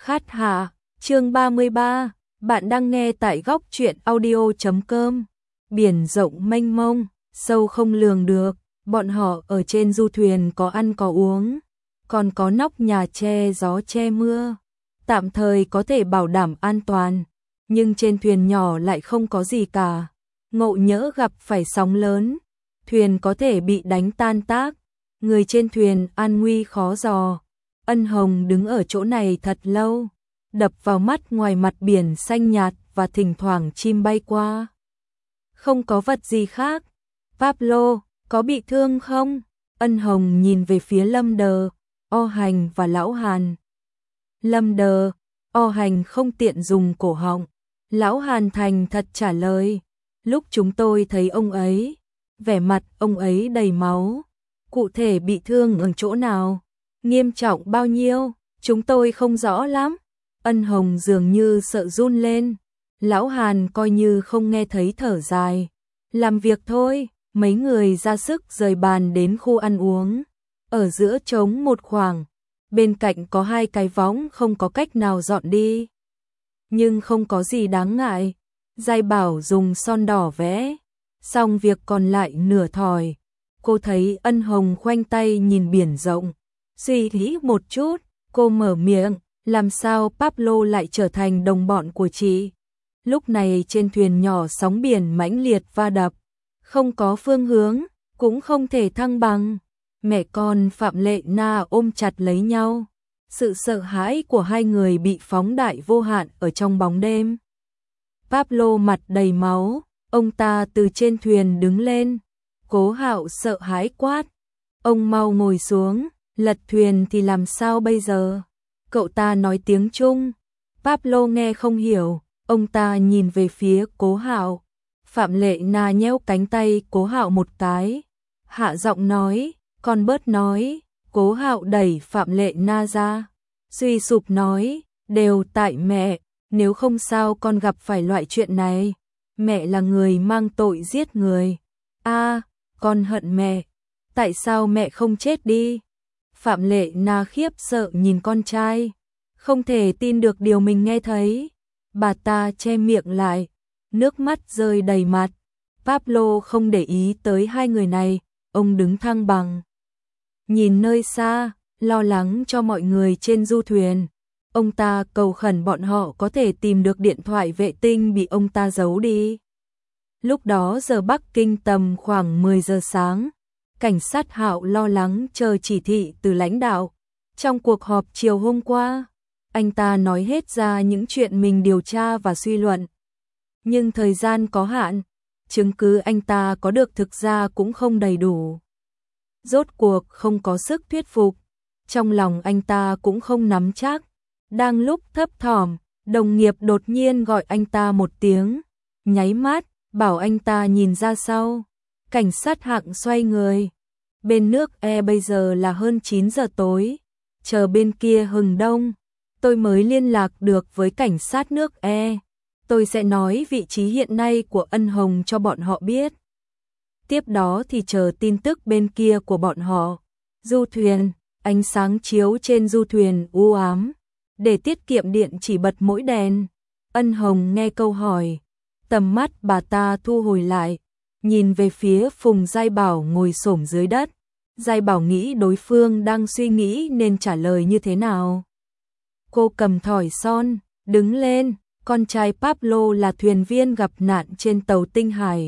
Khát hạ, chương 33, bạn đang nghe tại góc truyện audio.com. Biển rộng mênh mông, sâu không lường được, bọn họ ở trên du thuyền có ăn có uống, còn có nóc nhà che gió che mưa, tạm thời có thể bảo đảm an toàn, nhưng trên thuyền nhỏ lại không có gì cả. Ngộ nhỡ gặp phải sóng lớn, thuyền có thể bị đánh tan tác, người trên thuyền an nguy khó dò. Ân Hồng đứng ở chỗ này thật lâu, đập vào mắt ngoài mặt biển xanh nhạt và thỉnh thoảng chim bay qua. Không có vật gì khác. Pablo, có bị thương không? Ân Hồng nhìn về phía Lâm Đờ, O Hành và Lão Hàn. Lâm Đờ, O Hành không tiện dùng cổ họng. Lão Hàn thành thật trả lời. Lúc chúng tôi thấy ông ấy, vẻ mặt ông ấy đầy máu. Cụ thể bị thương ở chỗ nào? Nghiêm trọng bao nhiêu? Chúng tôi không rõ lắm. Ân Hồng dường như sợ run lên. Lão Hàn coi như không nghe thấy thở dài. Làm việc thôi. Mấy người ra sức rời bàn đến khu ăn uống. Ở giữa trống một khoảng. Bên cạnh có hai cái võng không có cách nào dọn đi. Nhưng không có gì đáng ngại. Giai bảo dùng son đỏ vẽ. Xong việc còn lại nửa thỏi. Cô thấy Ân Hồng khoanh tay nhìn biển rộng. Suy nghĩ một chút, cô mở miệng, làm sao Pablo lại trở thành đồng bọn của chị? Lúc này trên thuyền nhỏ sóng biển mãnh liệt va đập, không có phương hướng, cũng không thể thăng bằng. Mẹ con Phạm Lệ Na ôm chặt lấy nhau. Sự sợ hãi của hai người bị phóng đại vô hạn ở trong bóng đêm. Pablo mặt đầy máu, ông ta từ trên thuyền đứng lên. Cố Hạo sợ hãi quát, ông mau ngồi xuống. Lật thuyền thì làm sao bây giờ? Cậu ta nói tiếng Trung. Pablo nghe không hiểu, ông ta nhìn về phía Cố Hạo. Phạm Lệ Na nhéo cánh tay Cố Hạo một cái. Hạ giọng nói, con bớt nói. Cố Hạo đẩy Phạm Lệ Na ra. Suy sụp nói, đều tại mẹ, nếu không sao con gặp phải loại chuyện này. Mẹ là người mang tội giết người. Con hận mẹ. Tại sao mẹ không chết đi? Phạm Lệ Na khiếp sợ nhìn con trai, không thể tin được điều mình nghe thấy. Bà ta che miệng lại, nước mắt rơi đầy mặt. Pablo không để ý tới hai người này, ông đứng thăng bằng. Nhìn nơi xa, lo lắng cho mọi người trên du thuyền. Ông ta cầu khẩn bọn họ có thể tìm được điện thoại vệ tinh bị ông ta giấu đi. Lúc đó giờ Bắc Kinh tầm khoảng 10 giờ sáng. Cảnh sát Hạo lo lắng chờ chỉ thị từ lãnh đạo. Trong cuộc họp chiều hôm qua, anh ta nói hết ra những chuyện mình điều tra và suy luận. Nhưng thời gian có hạn, chứng cứ anh ta có được thực ra cũng không đầy đủ. Rốt cuộc không có sức thuyết phục, trong lòng anh ta cũng không nắm chắc. Đang lúc thấp thỏm, đồng nghiệp đột nhiên gọi anh ta một tiếng, nháy mắt, bảo anh ta nhìn ra sau. Cảnh sát Hạng xoay người. Bên nước E bây giờ là hơn 9 giờ tối. Chờ bên kia hừng đông. Tôi mới liên lạc được với cảnh sát nước E. Tôi sẽ nói vị trí hiện nay của Ân Hồng cho bọn họ biết. Tiếp đó thì chờ tin tức bên kia của bọn họ. Du thuyền, ánh sáng chiếu trên du thuyền u ám. Để tiết kiệm điện chỉ bật mỗi đèn. Ân Hồng nghe câu hỏi. Tầm mắt bà ta thu hồi lại. Nhìn về phía Phùng Giai Bảo ngồi xổm dưới đất. Giai Bảo nghĩ đối phương đang suy nghĩ nên trả lời như thế nào. Cô cầm thỏi son, đứng lên, con trai Pablo là thuyền viên gặp nạn trên tàu Tinh Hải.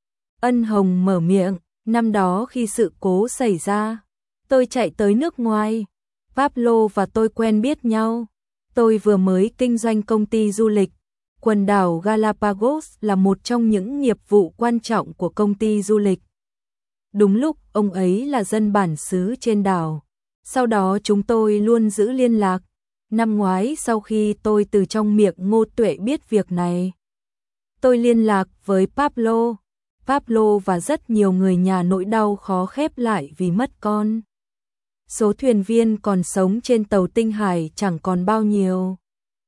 Ân Hồng mở miệng, năm đó khi sự cố xảy ra, tôi chạy tới nước ngoài. Pablo và tôi quen biết nhau. Tôi vừa mới kinh doanh công ty du lịch. Quần đảo Galapagos là một trong những nghiệp vụ quan trọng của công ty du lịch. Đúng lúc ông ấy là dân bản xứ trên đảo. Sau đó chúng tôi luôn giữ liên lạc. Năm ngoái sau khi tôi từ trong miệng Ngô Tuệ biết việc này, tôi liên lạc với Pablo. Pablo và rất nhiều người nhà nỗi đau khó khép lại vì mất con. Số thuyền viên còn sống trên tàu Tinh Hải chẳng còn bao nhiêu.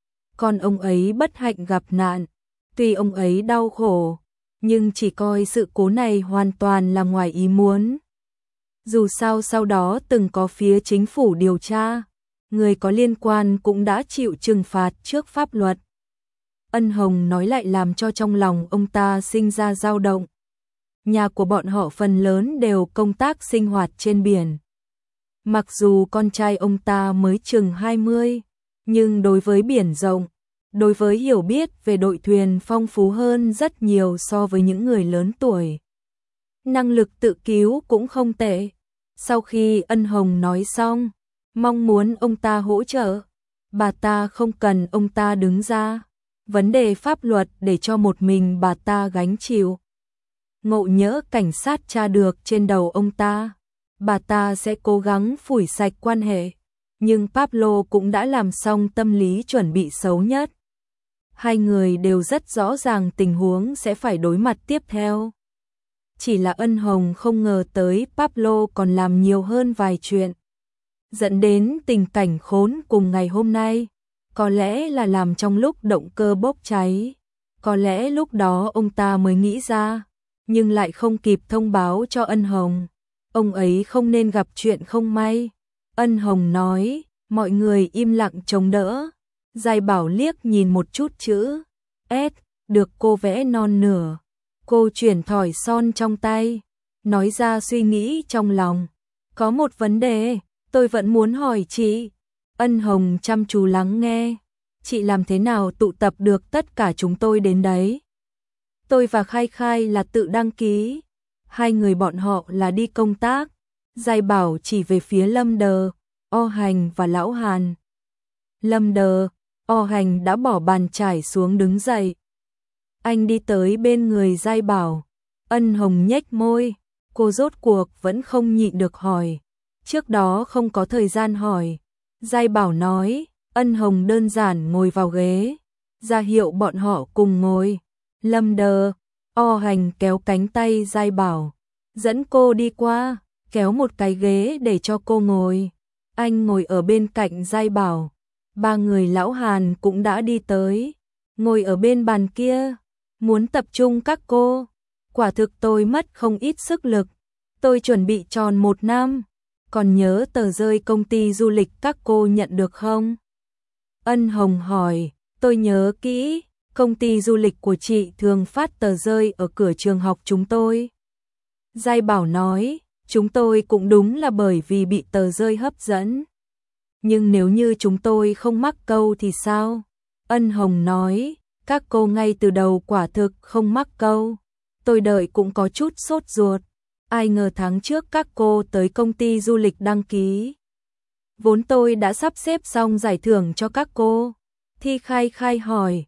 Còn ông ấy bất hạnh gặp nạn, tuy ông ấy đau khổ, nhưng chỉ coi sự cố này hoàn toàn là ngoài ý muốn. Dù sao sau đó từng có phía chính phủ điều tra, người có liên quan cũng đã chịu trừng phạt trước pháp luật. Ân Hồng nói lại làm cho trong lòng ông ta sinh ra dao động. Nhà của bọn họ phần lớn đều công tác sinh hoạt trên biển. Mặc dù con trai ông ta mới chừng 20, nhưng đối với biển rộng, đối với hiểu biết về đội thuyền phong phú hơn rất nhiều so với những người lớn tuổi. Năng lực tự cứu cũng không tệ. Sau khi Ân Hồng nói xong, mong muốn ông ta hỗ trợ, bà ta không cần ông ta đứng ra. Vấn đề pháp luật để cho một mình bà ta gánh chịu. Ngộ nhỡ cảnh sát tra được trên đầu ông ta, bà ta sẽ cố gắng phủi sạch quan hệ. Nhưng Pablo cũng đã làm xong tâm lý chuẩn bị xấu nhất. Hai người đều rất rõ ràng tình huống sẽ phải đối mặt tiếp theo. Chỉ là Ân Hồng không ngờ tới Pablo còn làm nhiều hơn vài chuyện, dẫn đến tình cảnh khốn cùng ngày hôm nay. Có lẽ là làm trong lúc động cơ bốc cháy. Có lẽ lúc đó ông ta mới nghĩ ra, nhưng lại không kịp thông báo cho Ân Hồng. Ông ấy không nên gặp chuyện không may. Ân Hồng nói, mọi người im lặng chống đỡ. Giai Bảo liếc nhìn một chút chữ S, được cô vẽ non nửa. Cô chuyển thỏi son trong tay, nói ra suy nghĩ trong lòng. Có một vấn đề, tôi vẫn muốn hỏi chị. Ân Hồng chăm chú lắng nghe. Chị làm thế nào tụ tập được tất cả chúng tôi đến đấy? Tôi và Khai Khai là tự đăng ký. Hai người bọn họ là đi công tác. Giai Bảo chỉ về phía Lâm Đờ, O Hành và Lão Hàn. Lâm Đờ, O Hành đã bỏ bàn chải xuống đứng dậy. Anh đi tới bên người Giai Bảo. Ân Hồng nhếch môi. Cô rốt cuộc vẫn không nhịn được hỏi. Trước đó không có thời gian hỏi. Giai Bảo nói, Ân Hồng đơn giản ngồi vào ghế, ra hiệu bọn họ cùng ngồi. Lâm Đờ, O Hành kéo cánh tay Giai Bảo, dẫn cô đi qua, kéo một cái ghế để cho cô ngồi. Anh ngồi ở bên cạnh Giai Bảo. Ba người Lão Hàn cũng đã đi tới, ngồi ở bên bàn kia, muốn tập trung các cô. Quả thực tôi mất không ít sức lực. Tôi chuẩn bị tròn 1 năm. Còn nhớ tờ rơi công ty du lịch các cô nhận được không? Ân Hồng hỏi, tôi nhớ kỹ, công ty du lịch của chị thường phát tờ rơi ở cửa trường học chúng tôi. Giai Bảo nói, chúng tôi cũng đúng là bởi vì bị tờ rơi hấp dẫn. Nhưng nếu như chúng tôi không mắc câu thì sao? Ân Hồng nói, các cô ngay từ đầu quả thực không mắc câu. Tôi đợi cũng có chút sốt ruột. Ai ngờ tháng trước các cô tới công ty du lịch đăng ký. Vốn tôi đã sắp xếp xong giải thưởng cho các cô. Thi Khai Khai hỏi,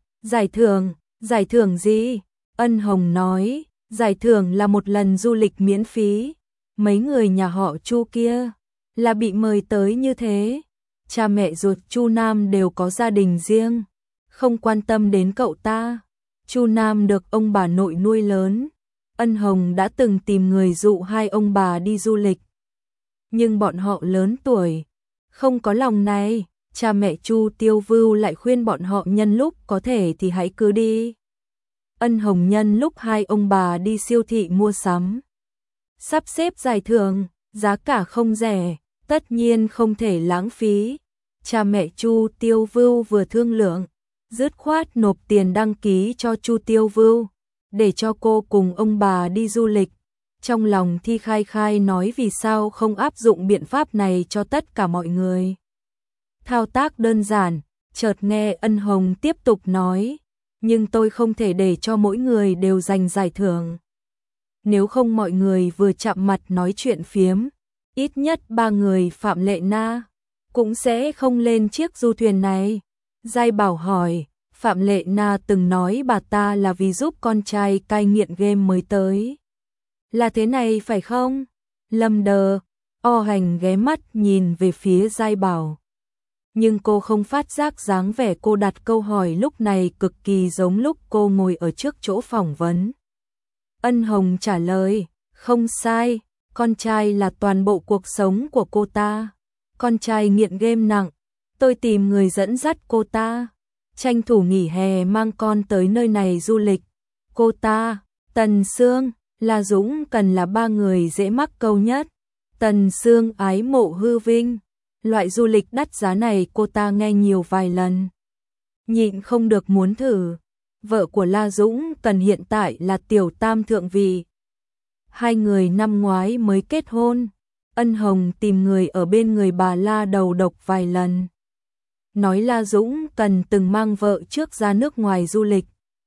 giải thưởng gì? Ân Hồng nói, giải thưởng là một lần du lịch miễn phí. Mấy người nhà họ Chu kia là bị mời tới như thế. Cha mẹ ruột Chu Nam đều có gia đình riêng, không quan tâm đến cậu ta. Chu Nam được ông bà nội nuôi lớn. Ân Hồng đã từng tìm người dụ hai ông bà đi du lịch. Nhưng bọn họ lớn tuổi, không có lòng này. Cha mẹ Chu Tiêu Vưu lại khuyên bọn họ nhân lúc có thể thì hãy cứ đi. Ân Hồng nhân lúc hai ông bà đi siêu thị mua sắm, sắp xếp giải thưởng, giá cả không rẻ, tất nhiên không thể lãng phí. Cha mẹ Chu Tiêu Vưu vừa thương lượng, dứt khoát nộp tiền đăng ký cho Chu Tiêu Vưu, để cho cô cùng ông bà đi du lịch. Trong lòng Thi Khai Khai nói vì sao không áp dụng biện pháp này cho tất cả mọi người. Thao tác đơn giản, chợt nghe Ân Hồng tiếp tục nói, nhưng tôi không thể để cho mỗi người đều giành giải thưởng. Nếu không mọi người vừa chạm mặt nói chuyện phiếm, ít nhất 3 người Phạm Lệ Na cũng sẽ không lên chiếc du thuyền này. Giai Bảo hỏi, Phạm Lệ Na từng nói bà ta là vì giúp con trai cai nghiện game mới tới. Là thế này phải không? Lâm Đờ, O Hành ghé mắt nhìn về phía Giai Bảo. Nhưng cô không phát giác dáng vẻ cô đặt câu hỏi lúc này cực kỳ giống lúc cô ngồi ở trước chỗ phỏng vấn. Ân Hồng trả lời, không sai, con trai là toàn bộ cuộc sống của cô ta. Con trai nghiện game nặng, tôi tìm người dẫn dắt cô ta, tranh thủ nghỉ hè mang con tới nơi này du lịch. Cô ta, Tần Sương, La Dũng cần là 3 người dễ mắc câu nhất. Tần Sương ái mộ hư vinh, Loại du lịch đắt giá này cô ta nghe nhiều vài lần. Nhịn không được muốn thử. Vợ của La Dũng Cần hiện tại là tiểu tam thượng vị. Hai người năm ngoái mới kết hôn. Ân Hồng tìm người ở bên người bà La đầu độc vài lần. Nói La Dũng Cần từng mang vợ trước ra nước ngoài du lịch.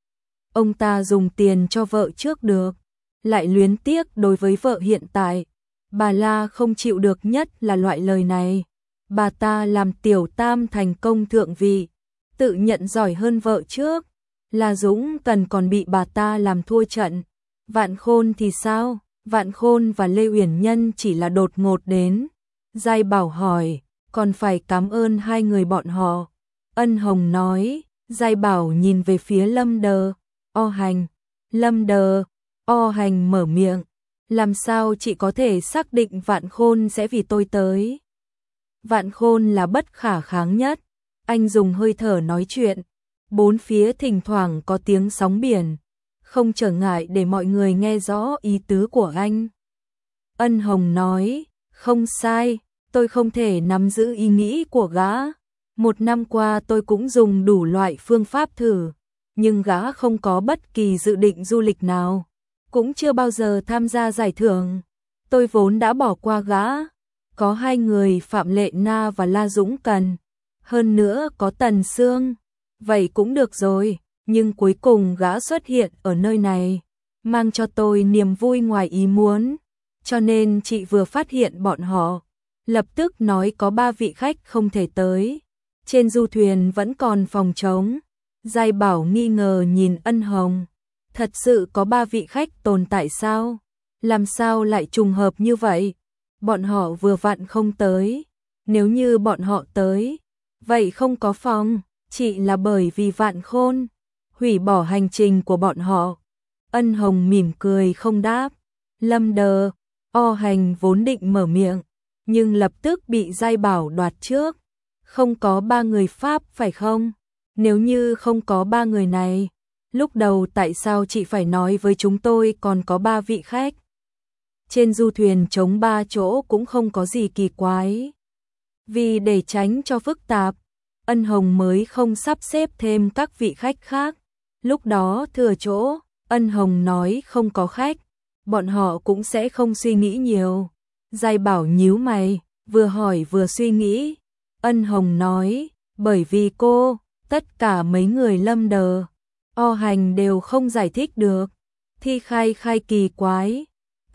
Ông ta dùng tiền cho vợ trước được, lại luyến tiếc đối với vợ hiện tại. Bà La không chịu được nhất là loại lời này. Bà ta làm tiểu tam thành công thượng vị, tự nhận giỏi hơn vợ trước. La Dũng Cần còn bị bà ta làm thua trận. Vạn Khôn thì sao? Vạn Khôn và Lê Uyển Nhân chỉ là đột ngột đến. Giai Bảo hỏi, còn phải cảm ơn hai người bọn họ. Ân Hồng nói. Giai Bảo nhìn về phía Lâm Đờ, O Hành. Lâm Đờ, O Hành mở miệng. Làm sao chị có thể xác định Vạn Khôn sẽ vì tôi tới? Vạn Khôn là bất khả kháng nhất. Anh dùng hơi thở nói chuyện. Bốn phía thỉnh thoảng có tiếng sóng biển, không trở ngại để mọi người nghe rõ ý tứ của anh. Ân Hồng nói, không sai, tôi không thể nắm giữ ý nghĩ của gã. Một năm qua tôi cũng dùng đủ loại phương pháp thử, nhưng gã không có bất kỳ dự định du lịch nào, cũng chưa bao giờ tham gia giải thưởng. Tôi vốn đã bỏ qua gã. Có hai người Phạm Lệ Na và La Dũng Cần, hơn nữa có Tần Sương. Vậy cũng được rồi, nhưng cuối cùng gã xuất hiện ở nơi này, mang cho tôi niềm vui ngoài ý muốn. Cho nên chị vừa phát hiện bọn họ, lập tức nói có 3 vị khách không thể tới. Trên du thuyền vẫn còn phòng trống. Giai Bảo nghi ngờ nhìn Ân Hồng. Thật sự có 3 vị khách tồn tại sao? Làm sao lại trùng hợp như vậy? Bọn họ vừa vặn không tới. Nếu như bọn họ tới, vậy không có phòng. Chỉ là bởi vì Vạn Khôn hủy bỏ hành trình của bọn họ. Ân Hồng mỉm cười không đáp. Lâm Đờ, O Hành vốn định mở miệng, nhưng lập tức bị Giai Bảo đoạt trước. Không có 3 người Pháp phải không? Nếu như không có 3 người này, lúc đầu tại sao chị phải nói với chúng tôi còn có 3 vị khách? Trên du thuyền trống 3 chỗ cũng không có gì kỳ quái. Vì để tránh cho phức tạp, Ân Hồng mới không sắp xếp thêm các vị khách khác. Lúc đó thừa chỗ, Ân Hồng nói không có khách, bọn họ cũng sẽ không suy nghĩ nhiều. Giai Bảo nhíu mày, vừa hỏi vừa suy nghĩ. Ân Hồng nói, bởi vì cô, tất cả mấy người Lâm Đờ, O Hành đều không giải thích được. Thi Khai Khai kỳ quái.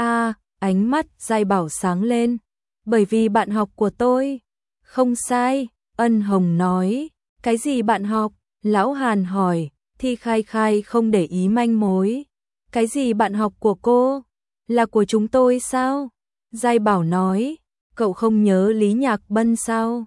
Ánh mắt Giai Bảo sáng lên. Bởi vì bạn học của tôi. Không sai, Ân Hồng nói. Cái gì bạn học? Lão Hàn hỏi. Thi Khai Khai không để ý manh mối. Cái gì bạn học của cô? Là của chúng tôi sao? Giai Bảo nói. Cậu không nhớ Lý Nhạc Bân sao?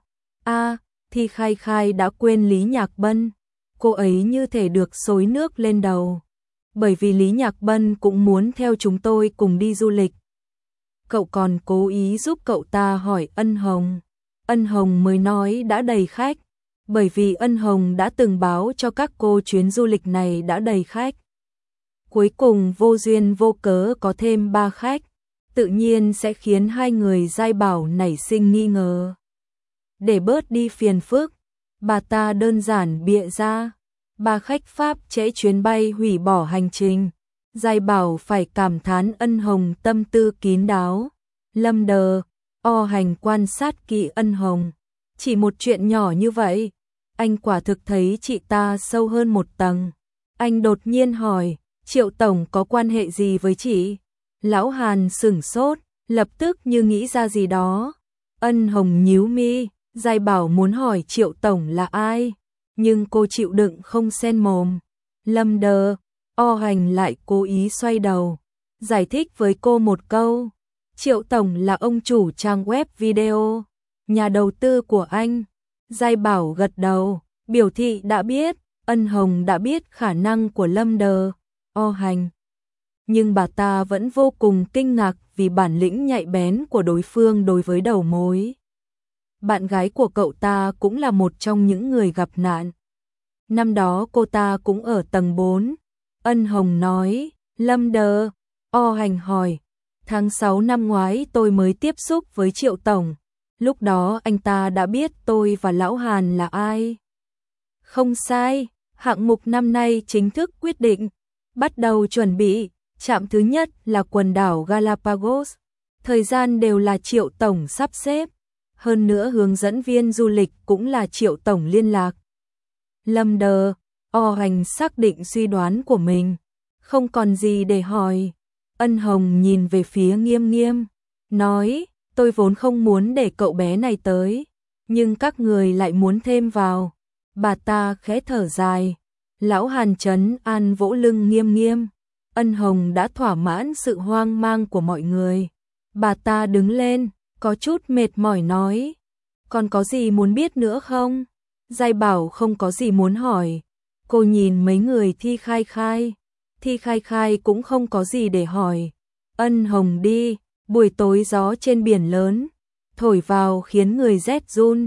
Thi Khai Khai đã quên Lý Nhạc Bân. Cô ấy như thể được xối nước lên đầu. Bởi vì Lý Nhạc Bân cũng muốn theo chúng tôi cùng đi du lịch. Cậu còn cố ý giúp cậu ta hỏi Ân Hồng. Ân Hồng mới nói đã đầy khách. Bởi vì Ân Hồng đã từng báo cho các cô chuyến du lịch này đã đầy khách. Cuối cùng vô duyên vô cớ có thêm 3 khách. Tự nhiên sẽ khiến hai người Giai Bảo nảy sinh nghi ngờ. Để bớt đi phiền phức, bà ta đơn giản bịa ra. 3 khách Pháp trễ chuyến bay hủy bỏ hành trình. Giai Bảo phải cảm thán Ân Hồng tâm tư kín đáo. Lâm Đờ, O Hành quan sát kỹ Ân Hồng. Chỉ một chuyện nhỏ như vậy, anh quả thực thấy chị ta sâu hơn một tầng. Anh đột nhiên hỏi, Triệu Tổng có quan hệ gì với chị? Lão Hàn sửng sốt, lập tức như nghĩ ra gì đó. Ân Hồng nhíu mi, Giai Bảo muốn hỏi Triệu Tổng là ai, nhưng cô chịu đựng không xen mồm. Lâm Đờ, O Hành lại cố ý xoay đầu, giải thích với cô một câu. Triệu Tổng là ông chủ trang web video, nhà đầu tư của anh. Giai Bảo gật đầu, biểu thị đã biết. Ân Hồng đã biết khả năng của Lâm Đờ, O Hành. Nhưng bà ta vẫn vô cùng kinh ngạc vì bản lĩnh nhạy bén của đối phương đối với đầu mối. Bạn gái của cậu ta cũng là một trong những người gặp nạn. Năm đó cô ta cũng ở tầng 4. Ân Hồng nói. Lâm Đờ, O Hành hỏi. Tháng 6 năm ngoái tôi mới tiếp xúc với Triệu Tổng. Lúc đó anh ta đã biết tôi và Lão Hàn là ai. Không sai, hạng mục năm nay chính thức quyết định, bắt đầu chuẩn bị, trạm thứ nhất là quần đảo Galapagos. Thời gian đều là Triệu tổng sắp xếp, hơn nữa hướng dẫn viên du lịch cũng là Triệu tổng liên lạc. Lâm Đờ, Hành xác định suy đoán của mình, không còn gì để hỏi. Ân Hồng nhìn về phía Nghiêm Nghiêm, nói, tôi vốn không muốn để cậu bé này tới, nhưng các người lại muốn thêm vào. Bà ta khẽ thở dài. Lão Hàn trấn an vỗ lưng Nghiêm Nghiêm. Ân Hồng đã thỏa mãn sự hoang mang của mọi người. Bà ta đứng lên, có chút mệt mỏi nói, còn có gì muốn biết nữa không? Giai Bảo không có gì muốn hỏi. Cô nhìn mấy người Thi Khai Khai. Thi Khai Khai cũng không có gì để hỏi. Ân Hồng đi, buổi tối gió trên biển lớn, thổi vào khiến người rét run.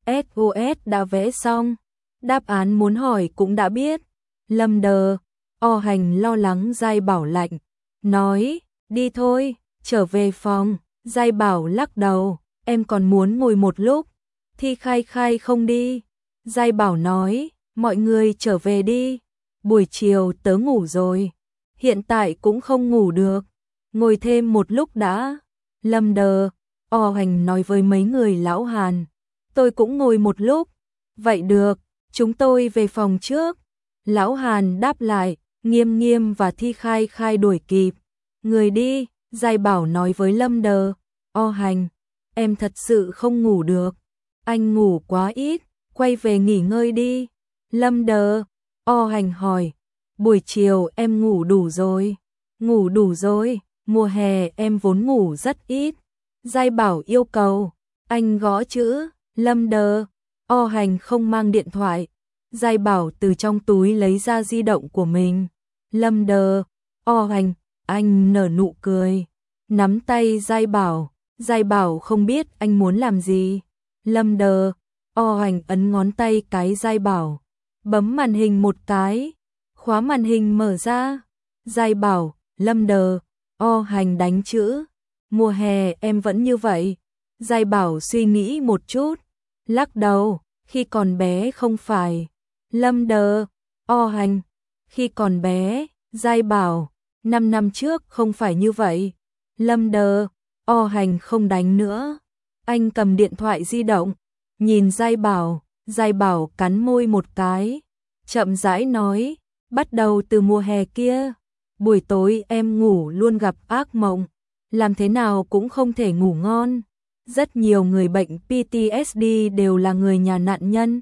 SOS đã vẽ xong, đáp án muốn hỏi cũng đã biết. Lâm Đờ, Hành lo lắng Giai Bảo lạnh, nói, đi thôi, trở về phòng. Giai Bảo lắc đầu, em còn muốn ngồi một lúc. Thi Khai Khai không đi. Giai Bảo nói, mọi người trở về đi. Buổi chiều tớ ngủ rồi, hiện tại cũng không ngủ được. Ngồi thêm một lúc đã. Lâm Đờ, Hành nói với mấy người Lão Hàn, tôi cũng ngồi một lúc. Vậy được, chúng tôi về phòng trước. Lão Hàn đáp lại, Nghiêm Nghiêm và Thi Khai Khai đuổi kịp. Người đi, Giai Bảo nói với Lâm Đờ, Hành, em thật sự không ngủ được. Anh ngủ quá ít, quay về nghỉ ngơi đi. Lâm Đờ, Hành hỏi, buổi chiều em ngủ đủ rồi? Ngủ đủ rồi, mùa hè em vốn ngủ rất ít. Giai Bảo yêu cầu. Anh gõ chữ. Lâm Đờ, Hành không mang điện thoại. Giai Bảo từ trong túi lấy ra di động của mình. Lâm Đờ, Hành, anh nở nụ cười, nắm tay Giai Bảo. Giai Bảo không biết anh muốn làm gì. Lâm Đờ, Hành ấn ngón tay cái Giai Bảo, bấm màn hình một cái, khóa màn hình mở ra. Giai Bảo, Lâm Đờ, Hành đánh chữ. Mùa hè em vẫn như vậy. Giai Bảo suy nghĩ một chút, lắc đầu, khi còn bé không phải. Lâm Đờ, Hành, khi còn bé. Giai Bảo, 5 năm trước không phải như vậy. Lâm Đờ, Hành không đánh nữa. Anh cầm điện thoại di động, nhìn Giai Bảo. Giai Bảo cắn môi một cái, chậm rãi nói, bắt đầu từ mùa hè kia, buổi tối em ngủ luôn gặp ác mộng, làm thế nào cũng không thể ngủ ngon. Rất nhiều người bệnh PTSD đều là người nhà nạn nhân.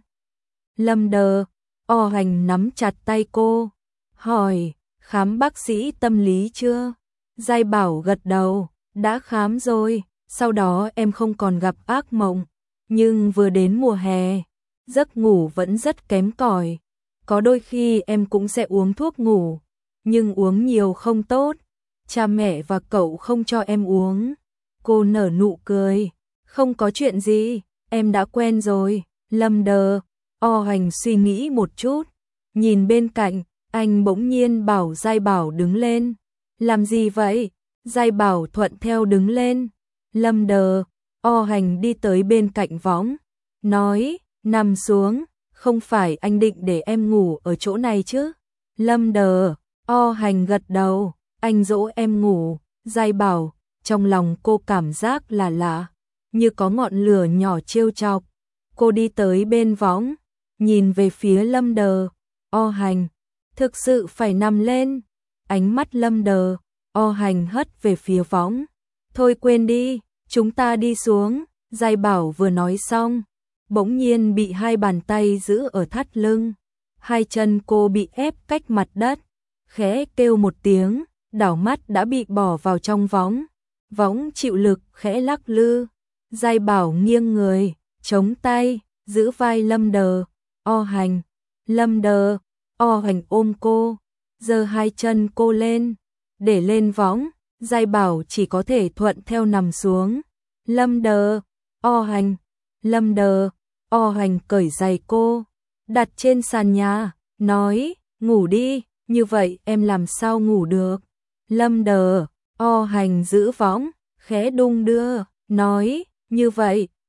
Lâm Đờ, Hành nắm chặt tay cô, hỏi, khám bác sĩ tâm lý chưa? Giai Bảo gật đầu, đã khám rồi, sau đó em không còn gặp ác mộng, nhưng vừa đến mùa hè, giấc ngủ vẫn rất kém cỏi. Có đôi khi em cũng sẽ uống thuốc ngủ, nhưng uống nhiều không tốt. Cha mẹ và cậu không cho em uống. Cô nở nụ cười, không có chuyện gì, em đã quen rồi. Lâm Đờ, Hành suy nghĩ một chút, nhìn bên cạnh, anh bỗng nhiên bảo Giai Bảo đứng lên. Làm gì vậy? Giai Bảo thuận theo đứng lên. Lâm Đờ, Hành đi tới bên cạnh võng, nói, nằm xuống, không phải anh định để em ngủ ở chỗ này chứ? Lâm Đờ, Hành gật đầu, anh dỗ em ngủ. Giai Bảo, trong lòng cô cảm giác là lạ, như có ngọn lửa nhỏ trêu chọc. Cô đi tới bên võng, nhìn về phía Lâm Đờ, Hành, thực sự phải nằm lên. Ánh mắt Lâm Đờ, Hành hất về phía võng. Thôi quên đi, chúng ta đi xuống. Giai Bảo vừa nói xong, bỗng nhiên bị hai bàn tay giữ ở thắt lưng. Hai chân cô bị ép cách mặt đất, khẽ kêu một tiếng, đảo mắt đã bị bỏ vào trong võng. Võng chịu lực khẽ lắc lư. Giai Bảo nghiêng người, chống tay, giữ vai Lâm Đờ, Hành. Lâm Đờ, Hành ôm cô, giơ hai chân cô lên, để lên võng. Giai Bảo chỉ có thể thuận theo nằm xuống. Lâm Đờ, Hành. Lâm Đờ, Hành cởi giày cô, đặt trên sàn nhà, nói, ngủ đi, như vậy em làm sao ngủ được. Lâm Đờ, Hành giữ võng, khẽ đung đưa, nói, như vậy.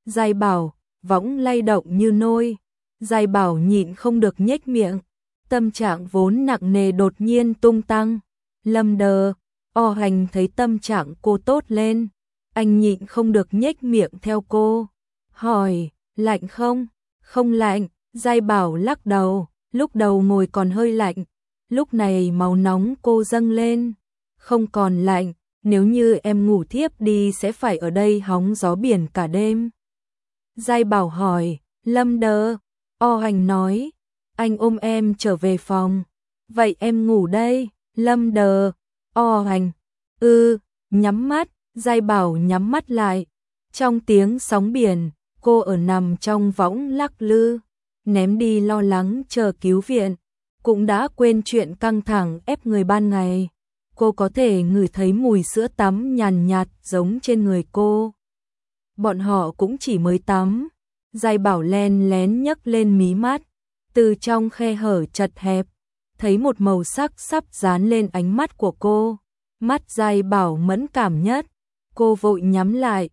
Giai Bảo, võng lay động như nôi. Giai Bảo nhịn không được nhếch miệng, tâm trạng vốn nặng nề đột nhiên tung tăng. Lâm Đờ, Hành thấy tâm trạng cô tốt lên, anh nhịn không được nhếch miệng theo cô. Hỏi, lạnh không? Không lạnh, Giai Bảo lắc đầu, lúc đầu ngồi còn hơi lạnh, lúc này máu nóng cô dâng lên. Không còn lạnh, nếu như em ngủ thiếp đi sẽ phải ở đây hóng gió biển cả đêm. Giai Bảo hỏi, Lâm Đờ, Hành nói, anh ôm em trở về phòng. Vậy em ngủ đây, Lâm Đờ, Hành, nhắm mắt, Giai Bảo nhắm mắt lại. Trong tiếng sóng biển, cô ở nằm trong võng lắc lư, ném đi lo lắng chờ cứu viện, cũng đã quên chuyện căng thẳng ép người ban ngày. Cô có thể ngửi thấy mùi sữa tắm nhàn nhạt giống trên người cô. Bọn họ cũng chỉ mới tắm. Giai Bảo len lén nhấc lên mí mắt, từ trong khe hở chật hẹp, thấy một màu sắc sắp dán lên ánh mắt của cô. Mắt Giai Bảo mẫn cảm nhất, cô vội nhắm lại.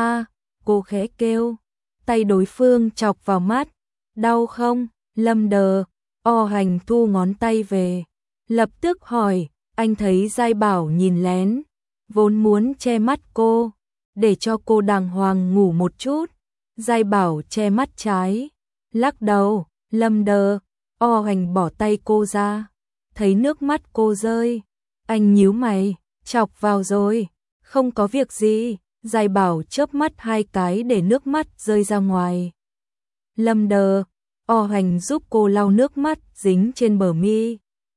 Cô khẽ kêu, tay đối phương chọc vào mắt. Đau không? Lâm Đờ, Hành thu ngón tay về, lập tức hỏi. Anh thấy Giai Bảo nhìn lén, vốn muốn che mắt cô, để cho cô đàng hoàng ngủ một chút. Giai Bảo che mắt trái, lắc đầu. Lâm Đờ, Hành bỏ tay cô ra, thấy nước mắt cô rơi, anh nhíu mày, chọc vào rồi. Không có việc gì. Giai Bảo chớp mắt 2 cái để nước mắt rơi ra ngoài. Lâm Đờ, Hành giúp cô lau nước mắt dính trên bờ mi,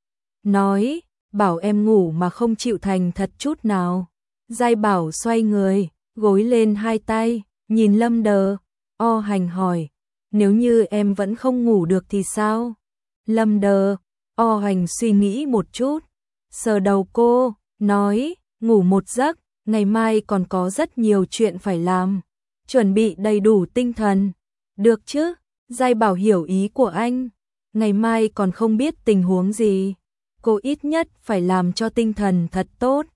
nói, bảo em ngủ mà không chịu thành thật chút nào. Giai Bảo xoay người, gối lên 2 tay, nhìn Lâm Đờ. Hành hỏi, nếu như em vẫn không ngủ được thì sao? Lâm Đờ, Hành suy nghĩ một chút, sờ đầu cô, nói, ngủ một giấc, ngày mai còn có rất nhiều chuyện phải làm, chuẩn bị đầy đủ tinh thần. Được chứ? Giai Bảo hiểu ý của anh, ngày mai còn không biết tình huống gì, cô ít nhất phải làm cho tinh thần thật tốt.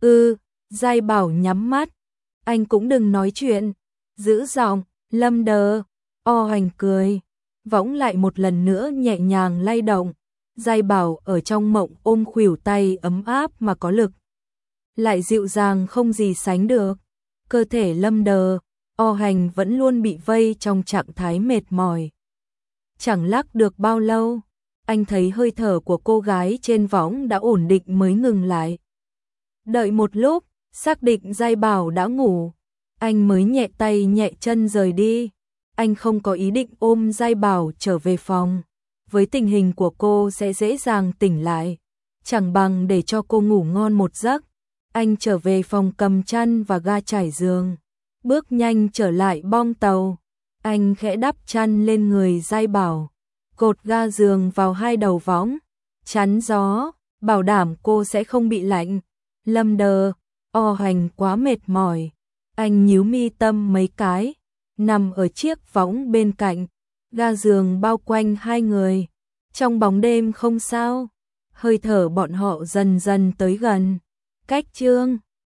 Giai Bảo nhắm mắt, anh cũng đừng nói chuyện, giữ giọng. Lâm Đờ, Hành cười, võng lại một lần nữa nhẹ nhàng lay động. Giai Bảo ở trong mộng ôm khuỷu tay ấm áp mà có lực, lại dịu dàng không gì sánh được. Cơ thể Lâm Đờ, Hành vẫn luôn bị vây trong trạng thái mệt mỏi. Chẳng lắc được bao lâu, anh thấy hơi thở của cô gái trên võng đã ổn định mới ngừng lại. Đợi một lúc, xác định Giai Bảo đã ngủ, anh mới nhẹ tay nhẹ chân rời đi. Anh không có ý định ôm Giai Bảo trở về phòng, với tình hình của cô sẽ dễ dàng tỉnh lại, chẳng bằng để cho cô ngủ ngon một giấc. Anh trở về phòng cầm chăn và ga trải giường, bước nhanh trở lại bong tàu. Anh khẽ đắp chăn lên người Giai Bảo, cột ga giường vào 2 đầu võng, chắn gió, bảo đảm cô sẽ không bị lạnh. Lâm Đờ, Hành quá mệt mỏi, anh nhíu mi tâm mấy cái, nằm ở chiếc võng bên cạnh, ga giường bao quanh 2 người. Trong bóng đêm không sao, hơi thở bọn họ dần dần tới gần. Cách chương